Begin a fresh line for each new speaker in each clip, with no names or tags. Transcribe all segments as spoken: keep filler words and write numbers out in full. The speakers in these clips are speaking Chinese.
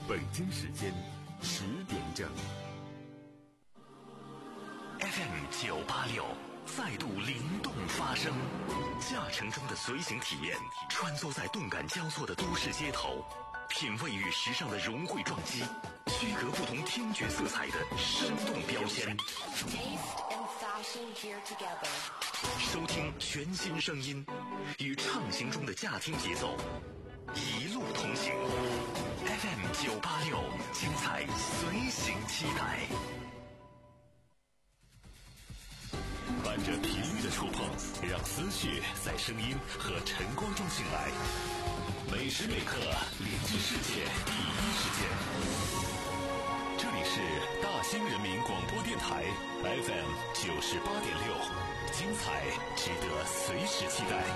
北京时间十点整。
F M 九八六再度灵动发声，驾乘中的随行体验，穿梭在动感交错的都市街头，品味与时尚的融汇撞击，区隔不同听觉色彩的生动标签。收听全新声音，与畅行中的驾听节奏，一路同行。F M 九八六，精彩随行期待。伴着频率的触碰，让思绪在声音和晨光中醒来。每时每刻连接世界第一时间。这里是大兴人民广播电台 F M 九十八点六，精彩值得随时期待。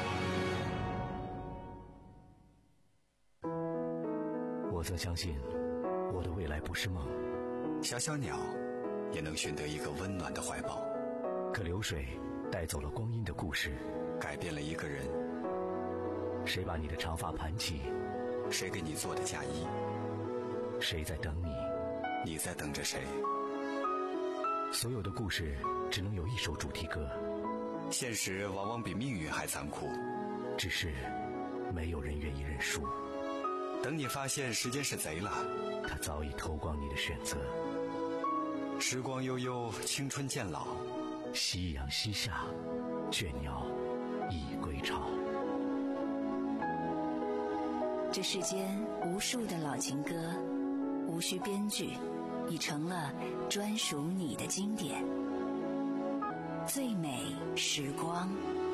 我则相信，我的未来不是梦。
小小鸟也能寻得一个温暖的怀抱。
可流水带走了光阴的故事，
改变了一个人。
谁把你的长发盘起？
谁给你做的嫁衣？
谁在等你？
你在等着谁？
所有的故事只能有一首主题歌。
现实往往比命运还残酷，
只是没有人愿意认输。
等你发现时间是贼了，
他早已偷光你的选择。
时光悠悠，青春渐老，
夕阳西下，倦鸟已归巢。
这世间无数的老情歌，无需编剧，已成了专属你的经典。最美时光，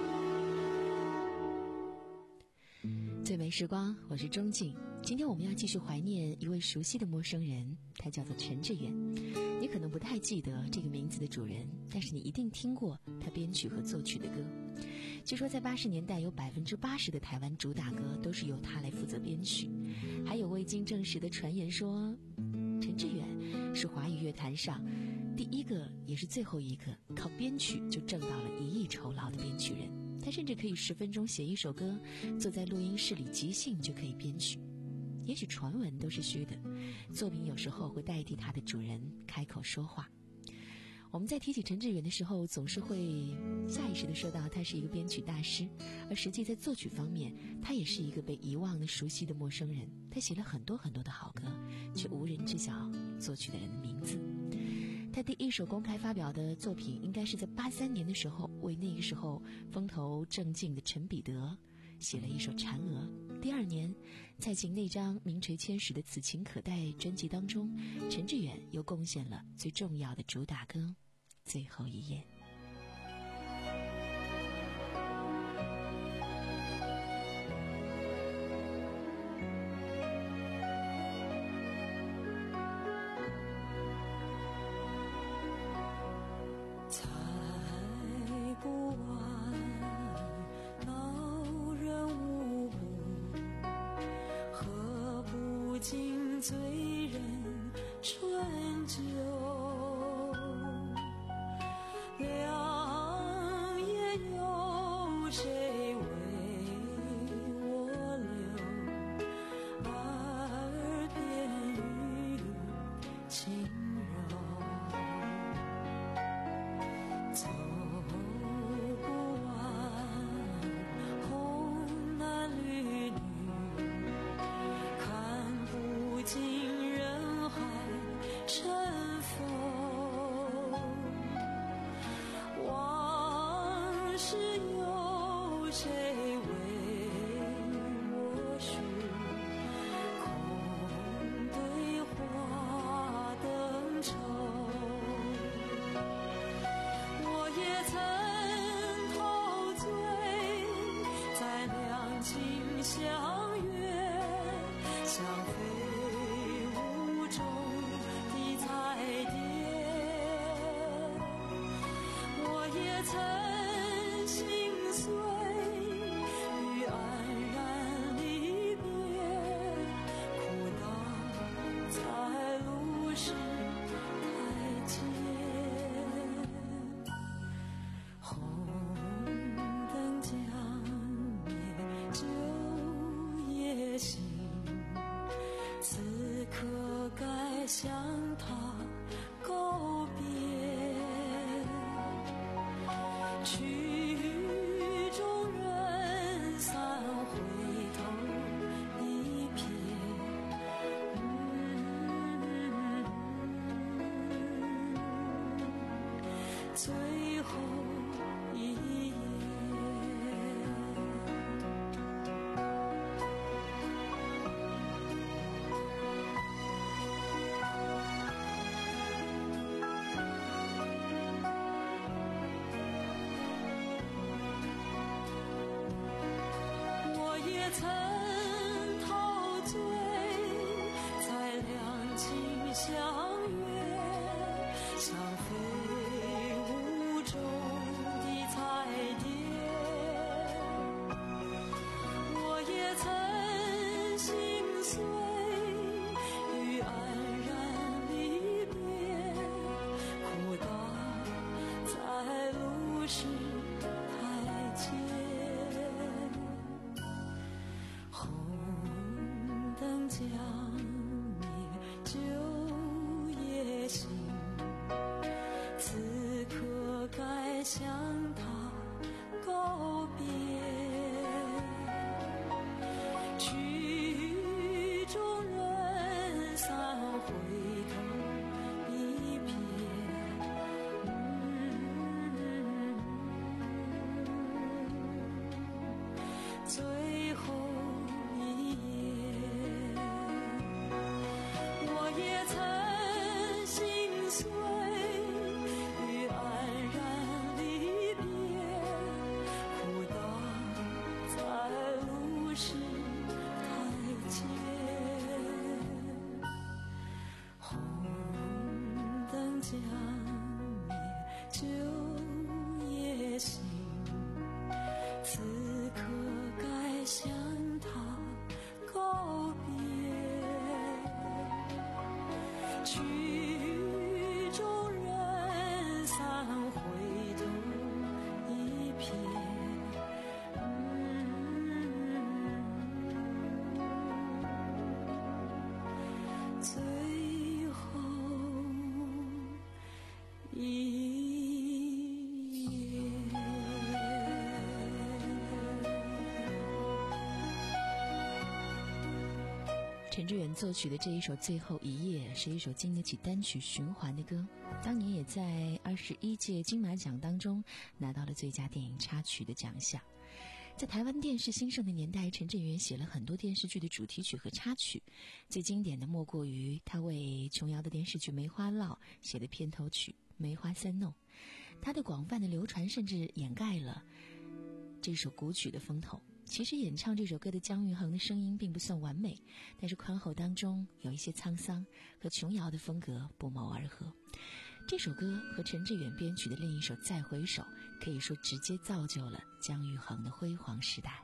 最美时光，我是钟静。今天我们要继续怀念一位熟悉的陌生人，他叫做陈志远。你可能不太记得这个名字的主人，但是你一定听过他编曲和作曲的歌。据说在八十年代，有百分之八十的台湾主打歌都是由他来负责编曲。还有未经证实的传言说，陈志远是华语乐坛上第一个也是最后一个靠编曲就挣到了一亿酬劳的编曲人。他甚至可以十分钟写一首歌，坐在录音室里即兴就可以编曲。也许传闻都是虚的，作品有时候会代替他的主人开口说话。我们在提起陈志远的时候，总是会下意识地说到他是一个编曲大师，而实际在作曲方面，他也是一个被遗忘的熟悉的陌生人。他写了很多很多的好歌，却无人知晓作曲的人的名字。他第一首公开发表的作品应该是在八三年的时候，为那个时候风头正劲的陈彼得写了一首《嫦娥》。第二年，在其那张名垂千史的《此情可待》专辑当中，陈志远又贡献了最重要的主打歌《最后一页》。
醉人春酒，良夜有谁为我留？耳边语轻柔，走不完红男绿女，看不尽人海尘封。 该向他告别，曲终人散，回头一瞥，最后一夜。曾陶醉在两情相悦，像飞舞中的彩蝶。我也曾心碎于黯然离别，哭倒在路是台阶。红灯将灭，酒也醒，此刻该向他告别，曲终人散，回头一瞥，最后一夜。我也曾心碎于黯然离别，哭倒在路是台阶。红灯将灭，酒也醒，此刻该向他告别，曲终人散，回头一瞥，最后一夜。
陈志远作曲的这一首《最后一夜》是一首经得起单曲循环的歌，当年也在二十一届金马奖当中拿到了最佳电影插曲的奖项。在台湾电视兴盛的年代，陈志远写了很多电视剧的主题曲和插曲，最经典的莫过于他为琼瑶的电视剧《梅花烙》写的片头曲《梅花三弄》。他的广泛的流传甚至掩盖了这首古曲的风头。其实演唱这首歌的姜育恒的声音并不算完美，但是宽喉当中有一些沧桑，和琼瑶的风格不谋而合。这首歌和陈志远编曲的另一首《再回首》可以说直接造就了姜育恒的辉煌时代。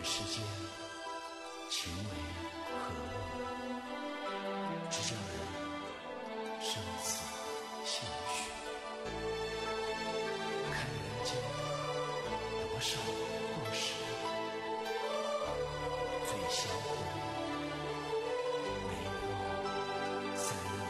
世间情为何物，只叫人生死相许。看人间多少故事，最相互每过三五。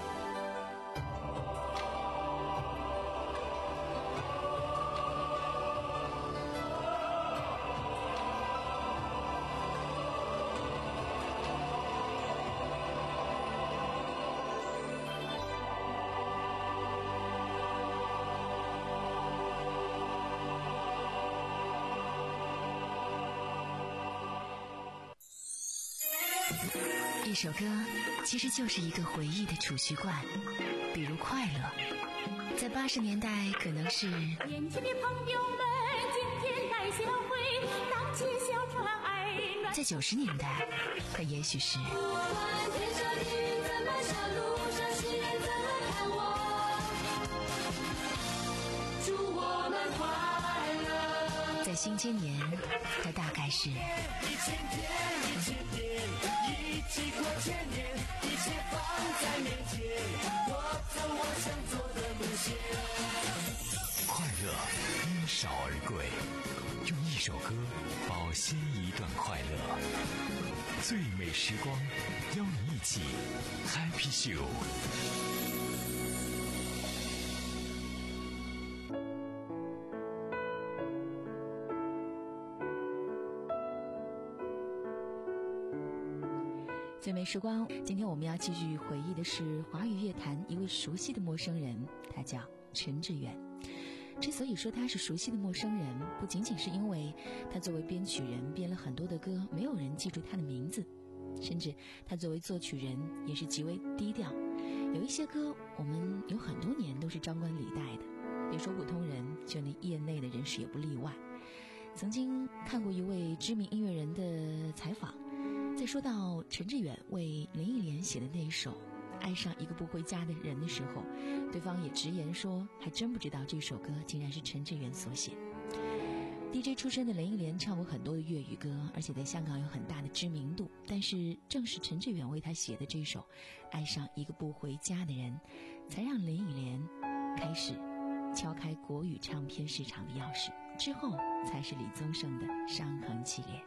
一首歌其实就是一个回忆的储蓄罐，比如快乐，在八十年代可能是
年轻的朋友们，今天带些回，荡起小船儿暖。
在九十年代，它也许是
不管天上的云怎么笑，路上行人怎么看我，祝我们快乐。
在新千年，它大概是
一千天，一千年，一起过千年，一切放在面前，我走我想走的路线。
快乐因少而贵，用一首歌保鲜一段快乐。最美时光，邀你一起 Happy Show。
最美时光，今天我们要继续回忆的是华语乐坛一位熟悉的陌生人，他叫陈志远。之所以说他是熟悉的陌生人，不仅仅是因为他作为编曲人编了很多的歌，没有人记住他的名字，甚至他作为作曲人也是极为低调。有一些歌我们有很多年都是张冠李戴的，别说普通人，就连业内的人士也不例外。曾经看过一位知名音乐人的采访，在说到陈志远为林忆莲写的那一首《爱上一个不回家的人》的时候，对方也直言说还真不知道这首歌竟然是陈志远所写。 D J 出身的林忆莲唱过很多的粤语歌，而且在香港有很大的知名度，但是正是陈志远为他写的这首《爱上一个不回家的人》，才让林忆莲开始敲开国语唱片市场的钥匙，之后才是李宗盛的《伤痕系列》。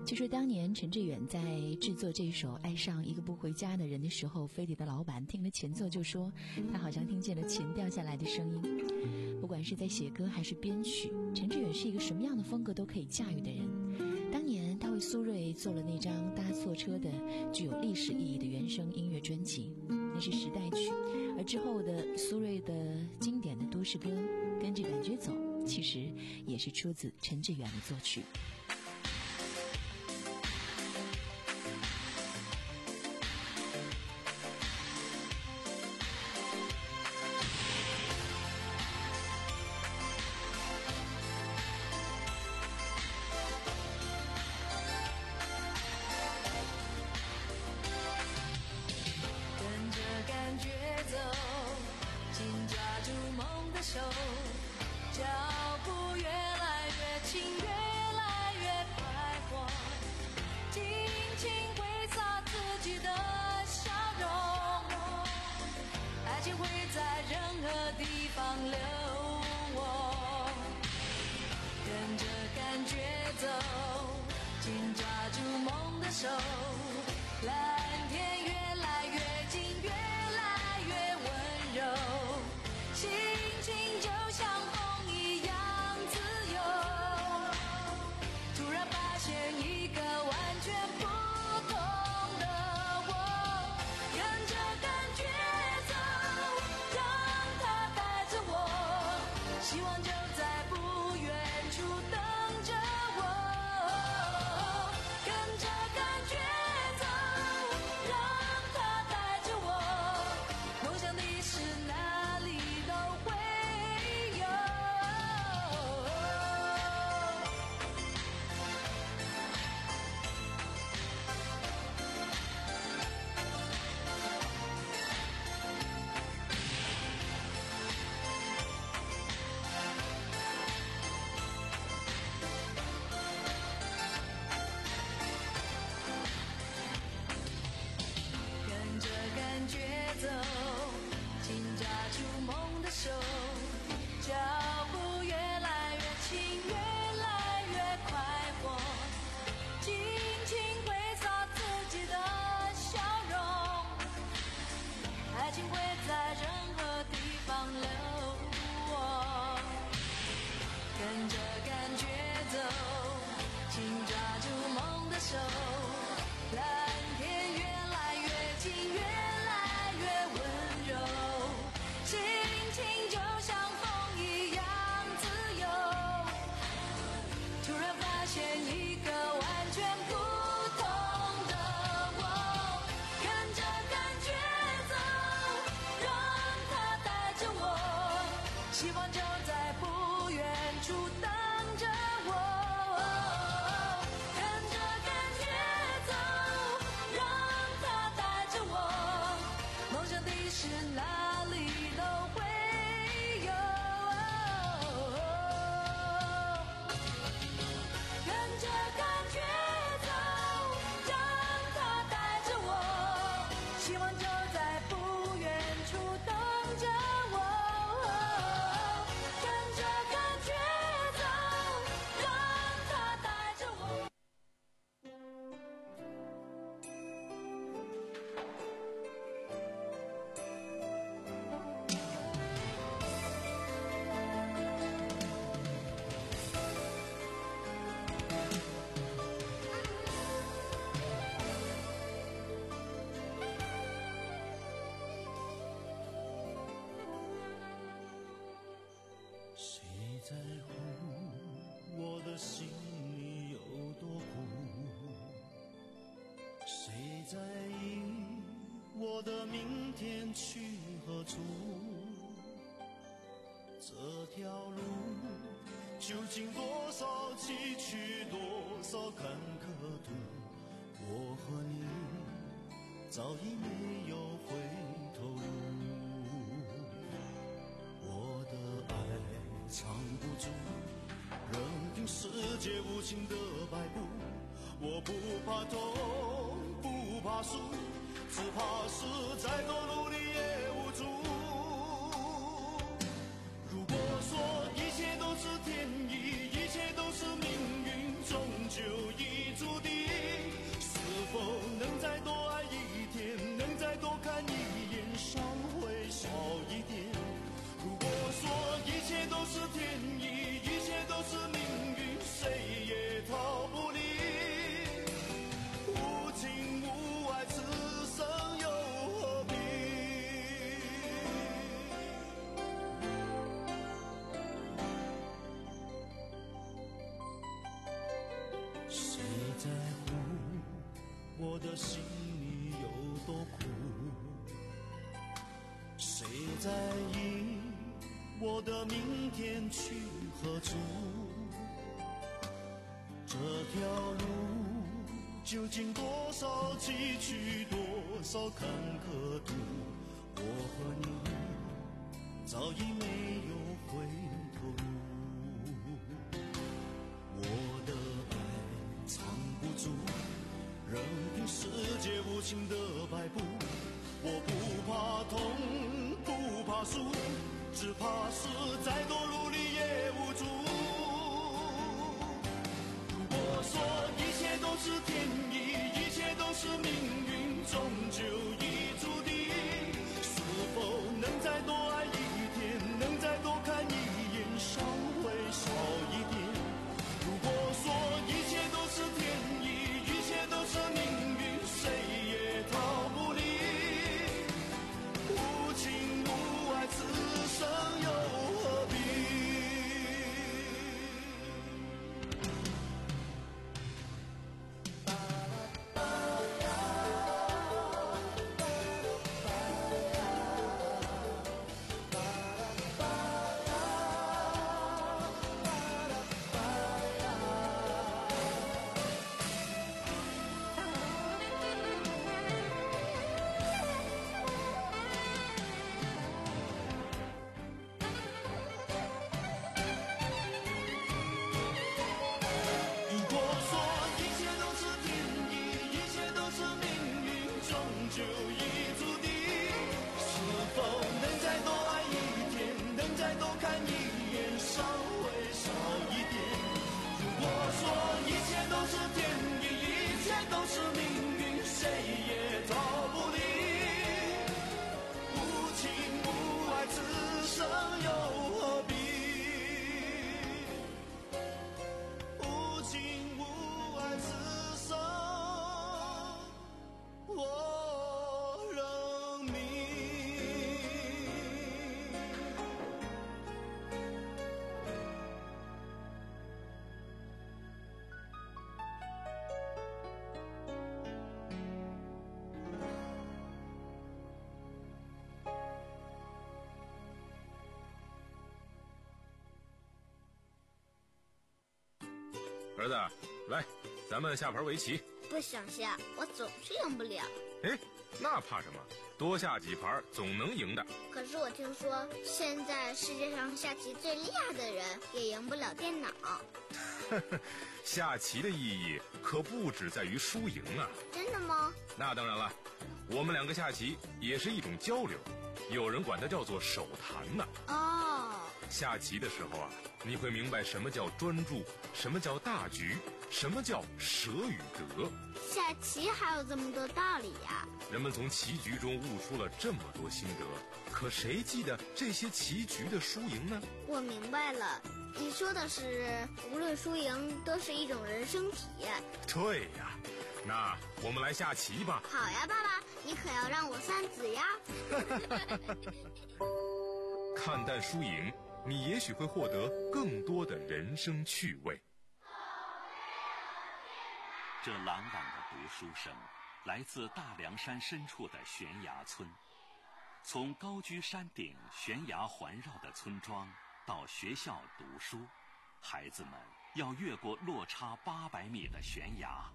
据说当年陈志远在制作这首《爱上一个不回家的人》的时候，飞碟的老板听了前奏就说他好像听见了钱掉下来的声音。不管是在写歌还是编曲，陈志远是一个什么样的风格都可以驾驭的人。当年他为苏芮做了那张搭错车的具有历史意义的原声音乐专辑，那是时代曲。而之后的苏芮的经典的都市歌《跟着感觉走》，其实也是出自陈志远的作曲。
究竟多少崎岖，多少坎坷途，我和你早已没有回头路。我的爱藏不住，任凭世界无情的摆布。我不怕痛，不怕输，只怕是再多努力也无助。如果说一切都是天意，一切都是命运，终究已注定。 是天意，一切都是命运，谁也逃不离。无情无爱，此生又何必？谁在乎我的心里有多苦？谁在意我的明天去何处？这条路究竟多少崎岖，多少坎坷途？我和你早已没有回头路。我的爱藏不住，任凭世界无情的摆布。我不怕痛，不怕输，只怕是再多努力也无助。如果说一切都是天意，一切都是命运，终究已注定，是否能再多爱一天，能再多看一眼，稍微少一点。如果说一切都是天意，一切都是命运，谁也逃不离。无情无爱，此生又何必？如果说一切都是天意，一切都是命运，终究已注定，是否能再多爱一天，能再多看一眼，稍微少一点。如果说一切都是天意，一切都是命运，谁也逃不离。无情无爱，此生又何必？无情无爱，此生我仍明。
儿子，来，咱们下盘围棋。
不想下，我总是赢不了。
哎，那怕什么？多下几盘总能赢的。
可是我听说，现在世界上下棋最厉害的人也赢不了电脑。
下棋的意义可不只在于输赢啊！
真的吗？
那当然了，我们两个下棋也是一种交流，有人管它叫做手谈呢。
哦，
下棋的时候啊，你会明白什么叫专注，什么叫大局，什么叫舍与得。
下棋还有这么多道理呀！
人们从棋局中悟出了这么多心得，可谁记得这些棋局的输赢呢？
我明白了，你说的是无论输赢都是一种人生体验。
对呀，那我们来下棋吧。
好呀，爸爸，你可要让我三子呀。
看淡输赢，你也许会获得更多的人生趣味。
这朗朗的读书声来自大凉山深处的悬崖村。从高居山顶悬崖环绕的村庄到学校读书，孩子们要越过落差八百米的悬崖，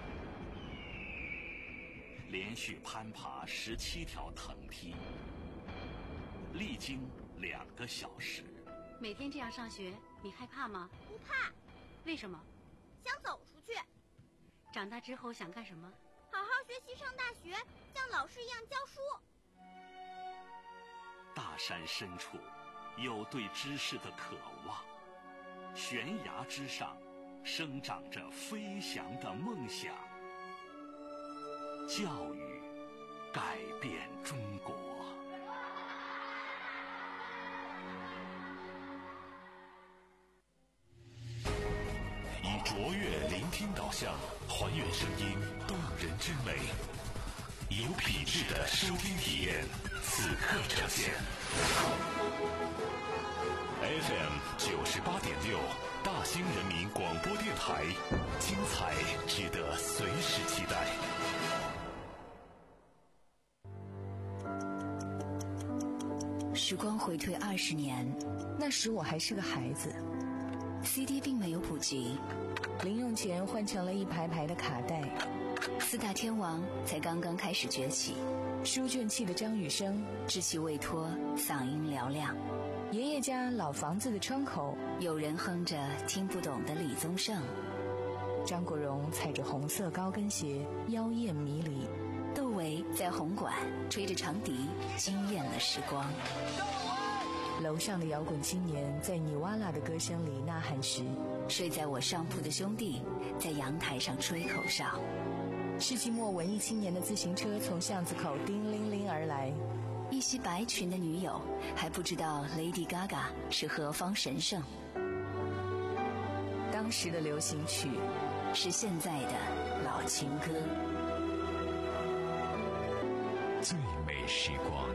连续攀爬十七条藤梯，历经两个小时。
每天这样上学，你害怕吗？
不怕。
为什么？
想走出去。
长大之后想干什么？
好好学习，上大学，像老师一样教书。
大山深处有对知识的渴望，悬崖之上生长着飞翔的梦想。教育改变中国。 卓越聆听导向，还原声音动人之美，有品质的收听体验，此刻呈现。F M 九十八点六，大兴人民广播电台，精彩值得随时期待。
时光回退二十年，
那时我还是个孩子
，C D 并没有普及，
零用钱换成了一排排的卡带，
四大天王才刚刚开始崛起，
书卷气的张雨生，
稚气未脱，嗓音嘹亮。
爷爷家老房子的窗口，
有人哼着听不懂的李宗盛。
张国荣踩着红色高跟鞋，妖艳迷离。
窦唯在红馆吹着长笛，惊艳了时光。
楼上的摇滚青年在尼瓦拉的歌声里呐喊时，
睡在我上铺的兄弟在阳台上吹口哨。
世纪末文艺青年的自行车从巷子口叮铃铃而来，
一袭白裙的女友还不知道 Lady Gaga 是何方神圣。
当时的流行曲
是现在的老情歌。
最美时光，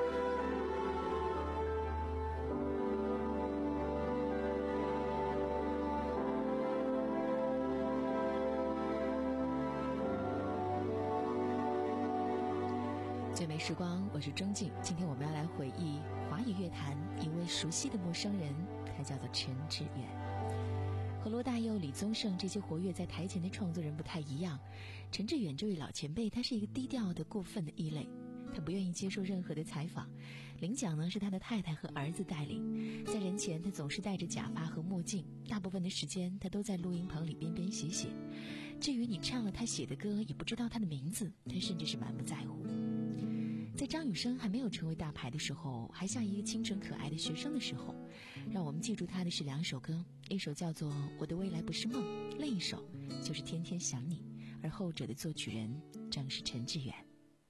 最美时光，我是钟静。今天我们要来回忆华语乐坛一位熟悉的陌生人，他叫做陈志远。和罗大佑、李宗盛这些活跃在台前的创作人不太一样，陈志远这位老前辈，他是一个低调的、过分的异类。他不愿意接受任何的采访，领奖呢是他的太太和儿子带领。在人前，他总是戴着假发和墨镜，大部分的时间他都在录音棚里边边写写。至于你唱了他写的歌，也不知道他的名字，他甚至是满不在乎。在张雨生还没有成为大牌的时候，还像一个清纯可爱的学生的时候，让我们记住他的是两首歌，一首叫做《我的未来不是梦》，另一首就是《天天想你》，而后者的作曲人正是陈志远。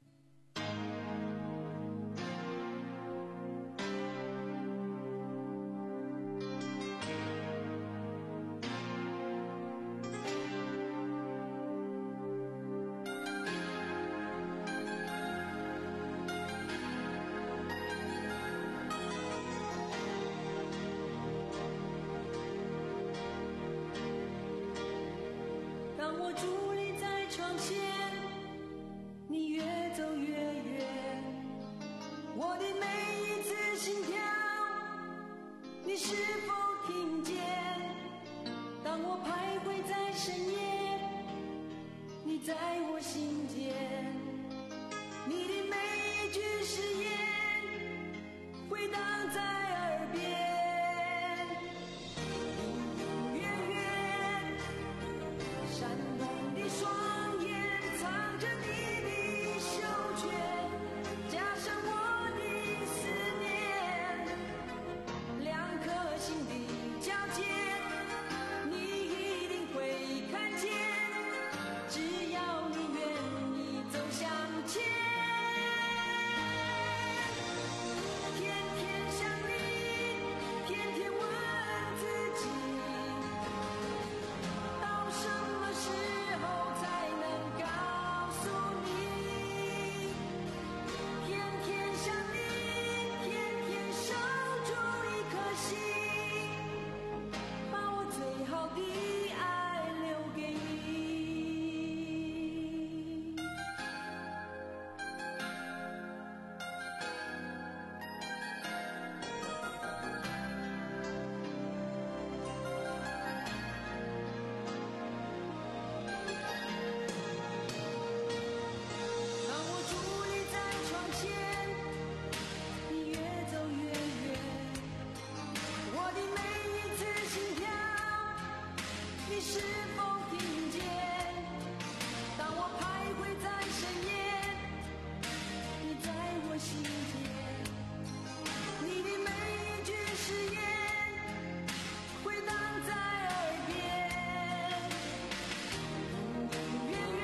当我伫立在窗前，你越走越远，我的每一次心跳，你是否听见？当我徘徊在深夜，你在我心间，你的每一句誓言回荡在耳边。闪动的双眼藏着你的手绢，加上我的思念，两颗心的交界，你一定会看见，只要你愿意走向前。天天想你，天天问自己，到什么时候才能告诉你？天天想你，天天守住一颗心，把我最好的爱留给你。当我伫立在窗前，你越走越远，我的每一次心跳，你是否听见？当我徘徊在深夜，你在我心间，你的每一句誓言回荡在耳边。远远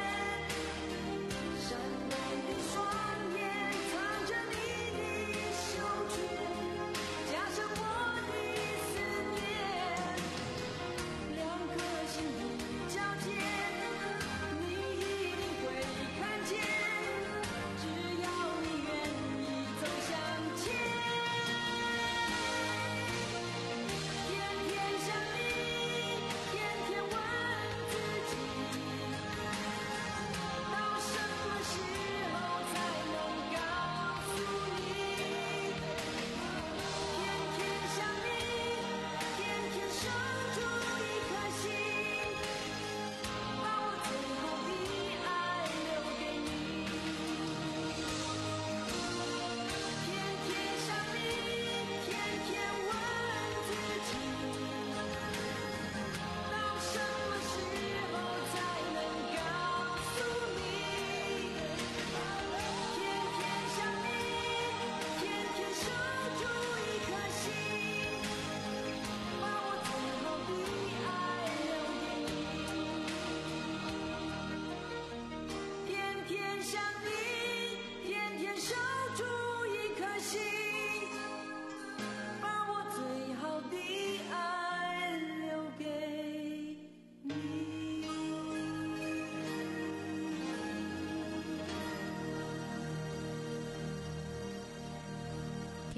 闪动的双眼藏着你的手绢，加上我的思念，两颗心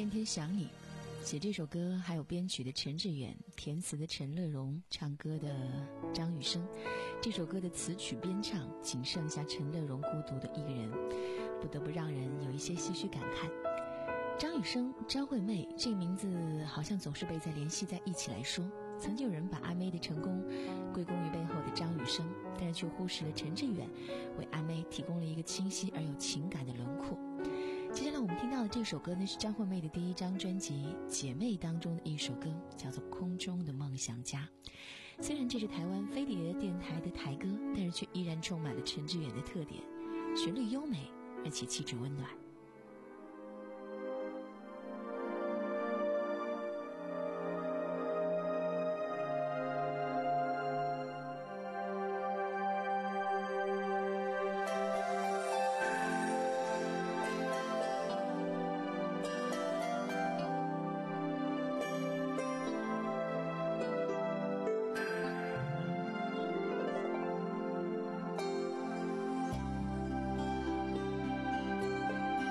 天天想你。写这首歌还有编曲的陈志远，填词的陈乐融，唱歌的张雨生。这首歌的词曲编唱仅剩下陈乐融孤独的一个人，不得不让人有一些唏嘘感慨。张雨生、张惠妹这名字好像总是被在联系在一起来说。曾经有人把阿妹的成功归功于背后的张雨生，但是却忽视了陈志远为阿妹提供了一个清晰而有情感的轮廓。接下来我们听到的这首歌呢，是张惠妹的第一张专辑《姐妹》当中的一首歌，叫做《空中的梦想家》。虽然这是台湾飞碟电台的台歌，但是却依然充满了陈志远的特点，旋律优美，而且气质温暖。
空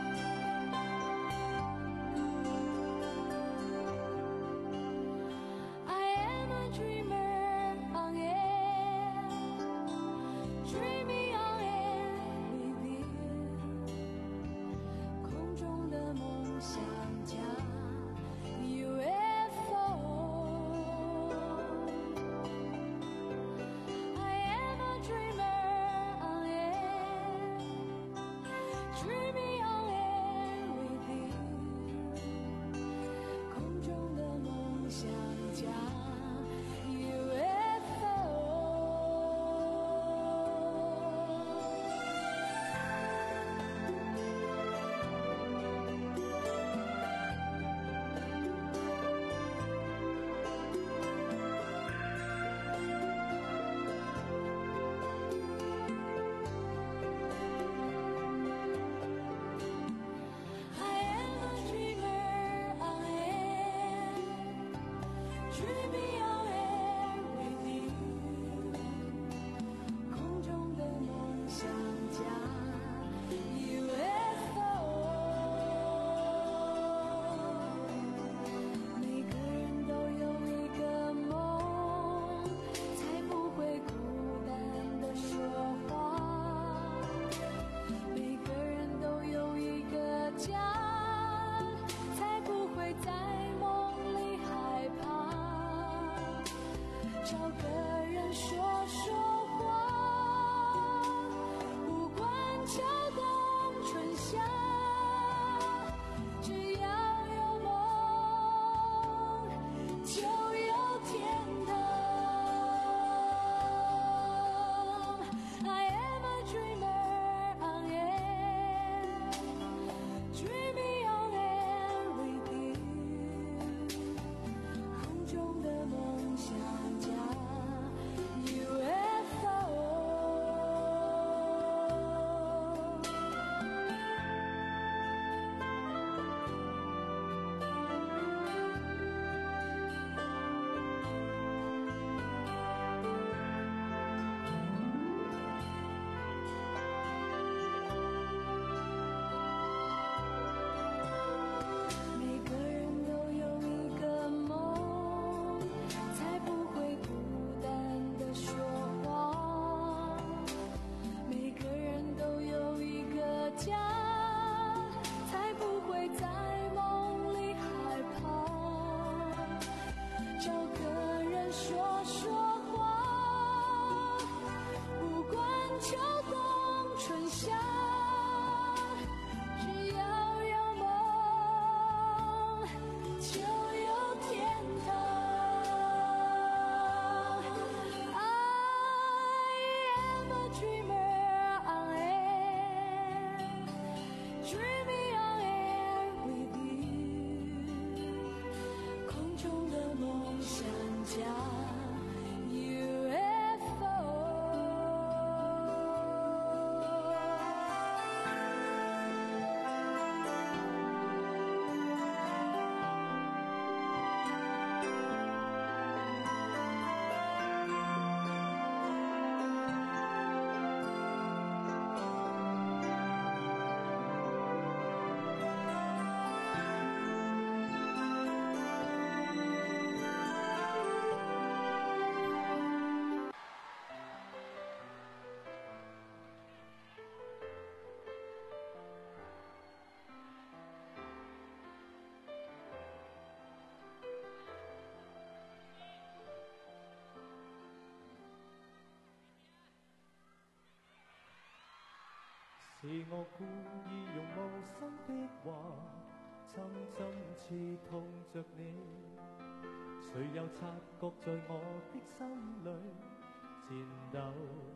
是我故意用無心的話，針針刺痛着你。誰又察覺在我的心裏戰鬥？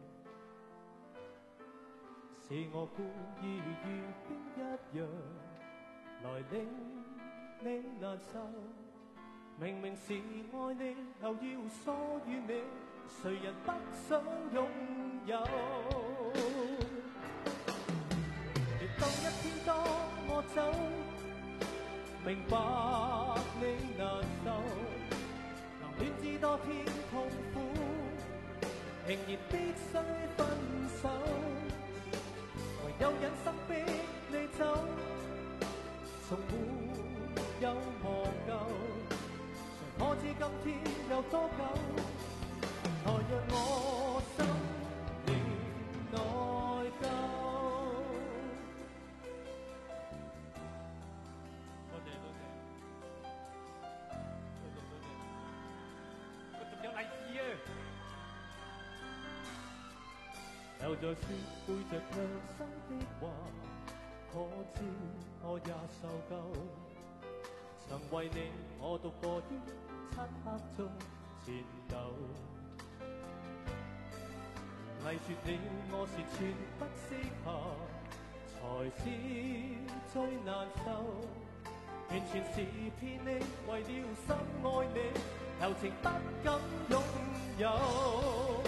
是我故意如遇冰一樣來令你難受。明明是愛你，又要疏遠你，誰人不想擁有？當一天當我走，明白你難受，能戀知多天痛苦，仍然必須分手。唯有忍心逼你走，從沒有忘舊。誰可知今天有多久？來讓我心連內疚。又在說背着良心的話，可知我也受夠。曾為你我讀過於漆黑中戰鬥，偽說你我是全不適合，才是最難受。完全是騙你，為了深愛你，柔情不敢擁有。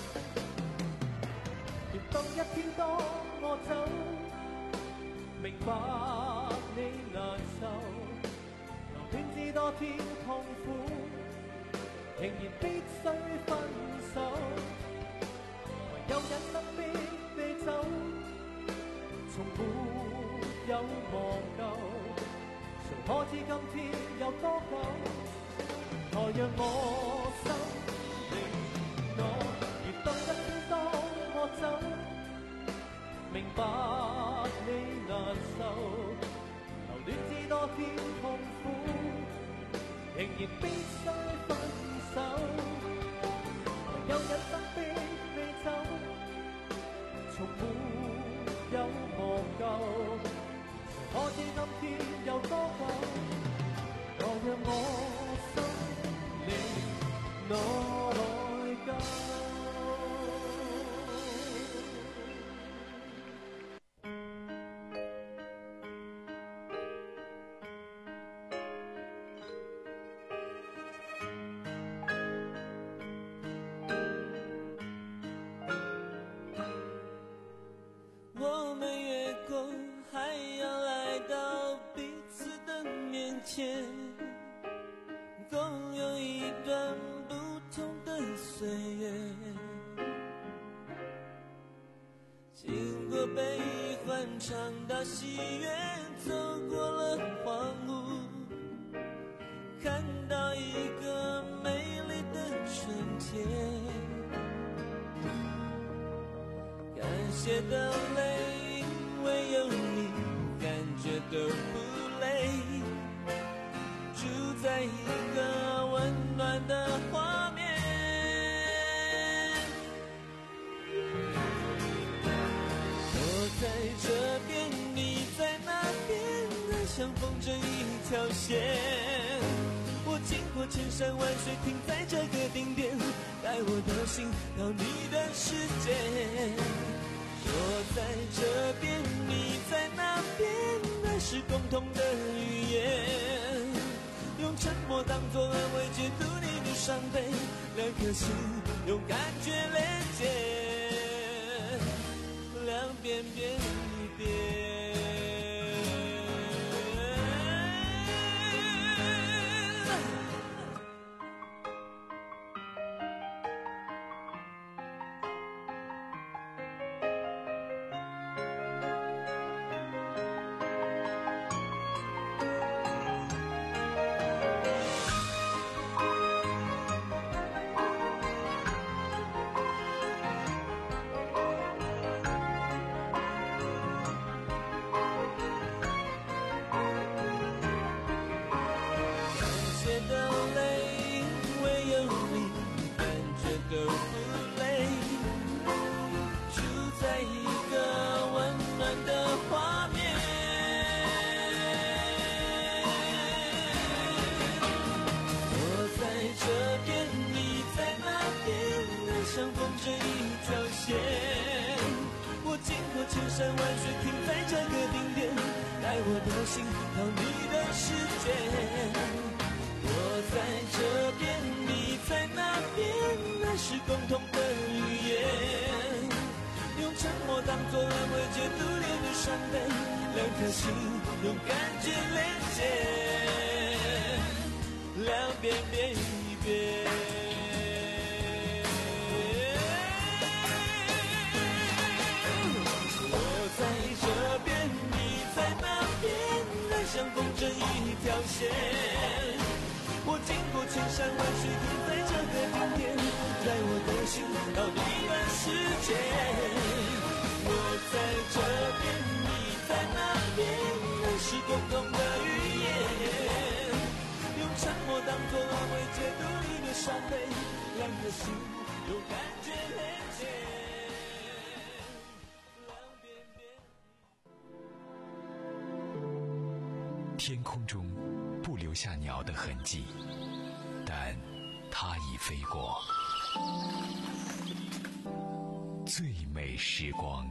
當一天當我走，明白你難受，留戀知多天痛苦，仍然必須分手。唯有忍心逼你走，從沒有忘舊。誰可知今天有多久？來讓我心離我，如當一天當我走，明白你難受，留戀知多天痛苦，仍然必須分手。唯有忍心逼你走，從沒有忘舊。誰可知今天有多久？來讓我心離內疚。
共有一段不同的岁月，经过悲欢唱到喜悦，走过了荒芜，看到一个美丽的春天。感谢的泪，因为有你，感觉都不累。住在一个温暖的画面，我在这边，你在那边，爱像缝着一条线。我经过千山万水，停在这个顶点，带我的心到你的世界。我在这边，你在那边，爱是共同的语言。用沉默当作安慰，解读你的伤悲，两颗心用感觉连接，两边变一边。 相逢这一条线。我经过千山万水，停在这个顶点，带我的心到你的世界。我在这边，你在那边，那是共同的语言。用沉默当作安慰，解读脸的伤悲，两颗心用感觉连接，两边变一边。我在这边，你在那边，爱相逢这一条线。我经过千山万水，停在这个顶点，在我的心到你的世界。我在这边，你在那边，那是共同的语言。用沉默当作安慰，解读你的伤悲，两颗心用感觉连接。
天空中不留下鸟的痕迹，但它已飞过。最美时光。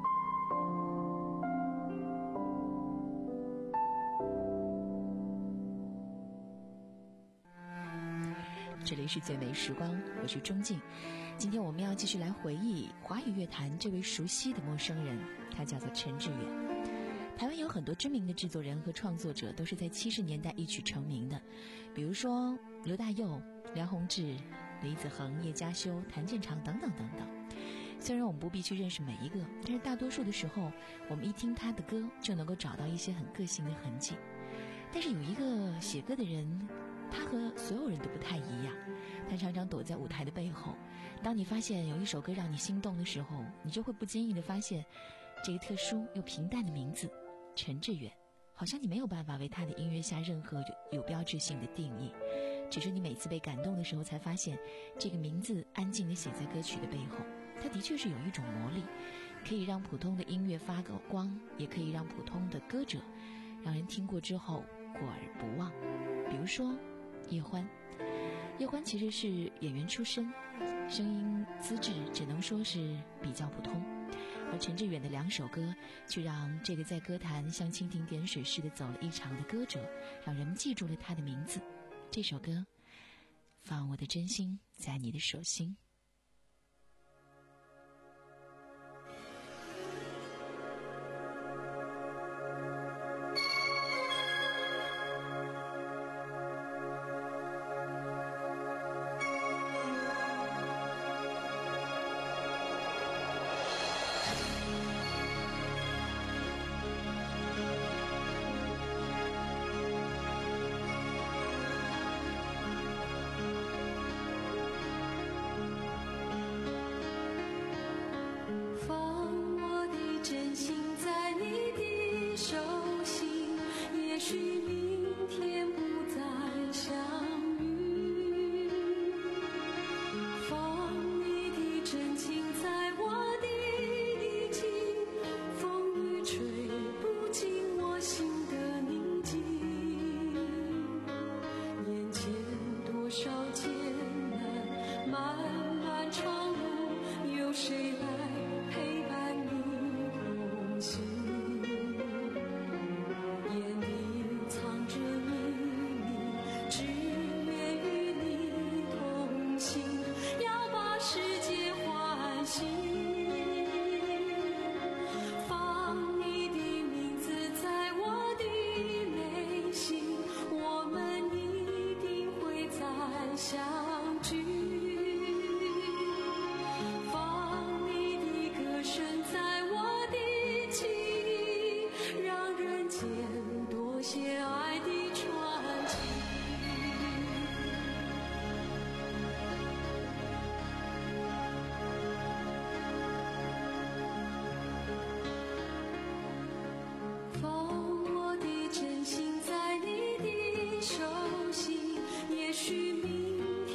这里是最美时光，我是钟静。今天我们要继续来回忆华语乐坛这位熟悉的陌生人，他叫做陈志远。台湾有很多知名的制作人和创作者都是在七十年代一曲成名的，比如说刘大佑、梁鸿志、李子恒、叶嘉修、谭健常等等等等。虽然我们不必去认识每一个，但是大多数的时候，我们一听他的歌就能够找到一些很个性的痕迹。但是有一个写歌的人，他和所有人都不太一样，他常常躲在舞台的背后。当你发现有一首歌让你心动的时候，你就会不经意地发现这个特殊又平淡的名字陈志远，好像你没有办法为他的音乐下任何有标志性的定义，只是你每次被感动的时候才发现，这个名字安静地写在歌曲的背后，它的确是有一种魔力，可以让普通的音乐发个光，也可以让普通的歌者让人听过之后过而不忘。比如说叶欢，叶欢其实是演员出身，声音资质只能说是比较普通，而陈志远的两首歌却让这个在歌坛像蜻蜓点水似的走了一场的歌者，让人们记住了他的名字。这首歌，放我的真心在你的手心。
手心，也许明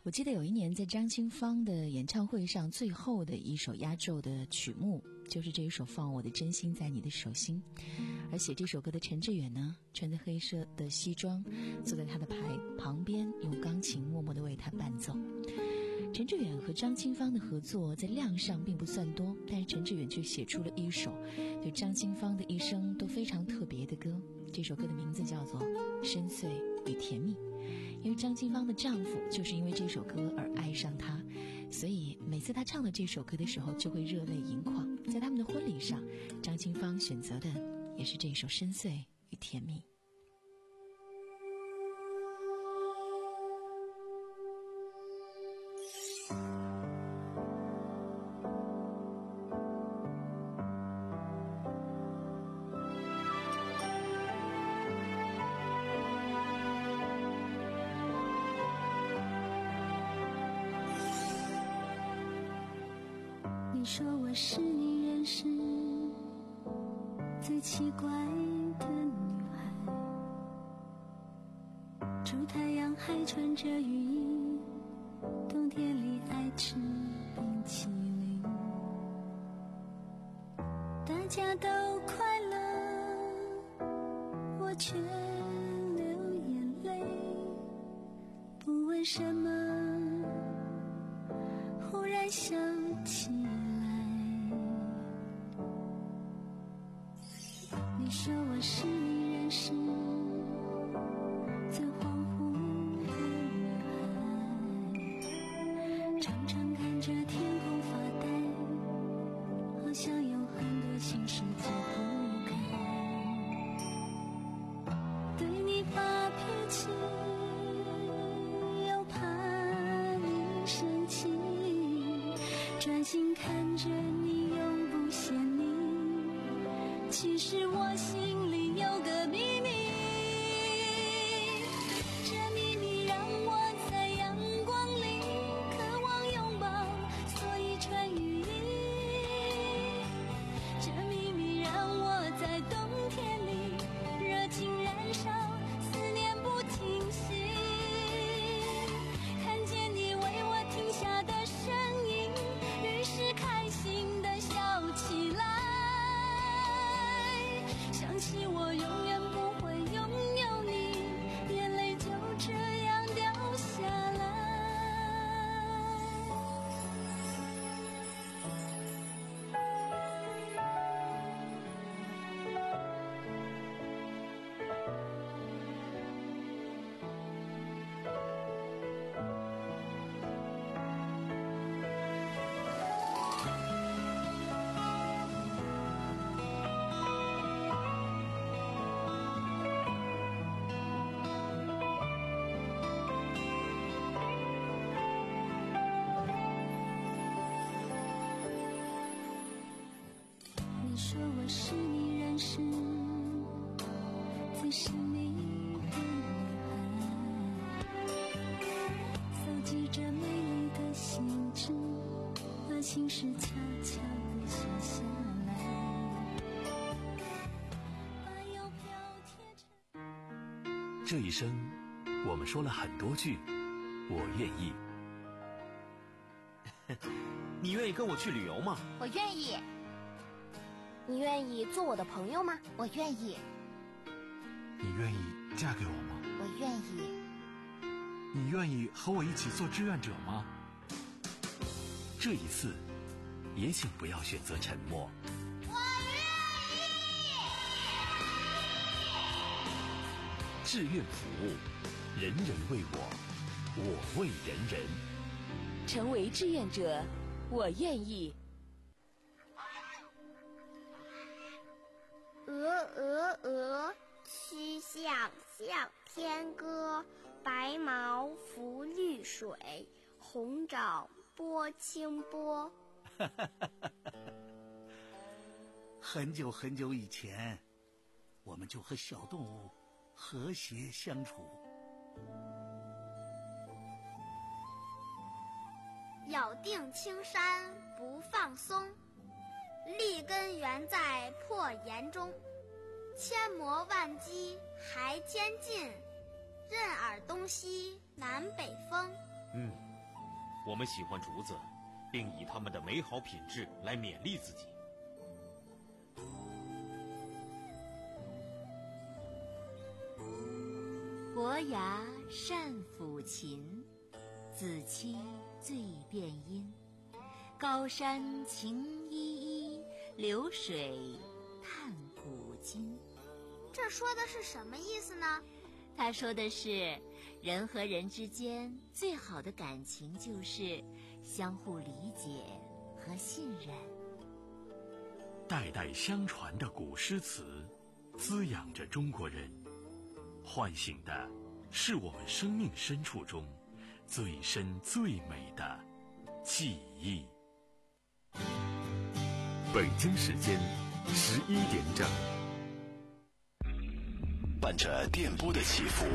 我记得有一年在张清芳的演唱会上，最后的一首压轴的曲目就是这一首《放我的真心在你的手心》。而写这首歌的陈志远呢，穿着黑色的西装，坐在他的牌旁边，用钢琴默默地为他伴奏。陈志远和张清芳的合作在量上并不算多，但是陈志远却写出了一首对张清芳的一生都非常特别的歌。这首歌的名字叫做《深邃与甜蜜》，因为张清芳的丈夫就是因为这首歌而爱上她，所以每次她唱的这首歌的时候就会热泪盈眶。在他们的婚礼上，张清芳选择的也是这首《深邃与甜蜜》。
你说我是你认识最奇怪的女孩，出太阳还穿着雨衣，冬天里爱吃冰淇淋，大家都快乐，我却流眼泪，不问什么，忽然想起你说我是你认识最恍惚的女孩，常常看着天空发呆，好像有很多心事解不开，对你发脾气又怕你生气，专心看着你永不嫌你，其实我心里有个秘密，这秘密让我在阳光里渴望拥抱，所以穿雨衣，这秘密让我在冬天里热情燃烧，思念不停息，看见你为我停下的身影，于是开心地笑起来，想起我永远不会拥有你，眼泪就这样掉下来。你说我是你认识最神秘的女孩，搜集着美丽的信纸，把心事悄悄地写下来，把邮票贴成。
这一生，我们说了很多句我愿意。
你愿意跟我去旅游吗？
我愿意。你愿意做我的朋友吗？我愿意。
你愿意嫁给我吗？
我愿意。
你愿意和我一起做志愿者吗？
这一次，也请不要选择沉默。
我愿意。
志愿服务，人人为我，我为人人。
成为志愿者，我愿意。
鹅鹅鹅，曲项向天歌，白毛浮绿水，红掌拨清波。
很久很久以前，我们就和小动物和谐相处。
咬定青山不放松，立根原在破岩中，千磨万击还坚劲，任尔东西南北风。
嗯， 我们喜欢竹子，并以它们的美好品质来勉励自己。
伯牙善抚琴，子期最辨音。高山晴依依，流水叹古今。
这说的是什么意思呢？
他说的是，人和人之间最好的感情就是相互理解和信任。
代代相传的古诗词，滋养着中国人，唤醒的是我们生命深处中最深最美的记忆。
北京时间十一点整，伴着电波的起伏，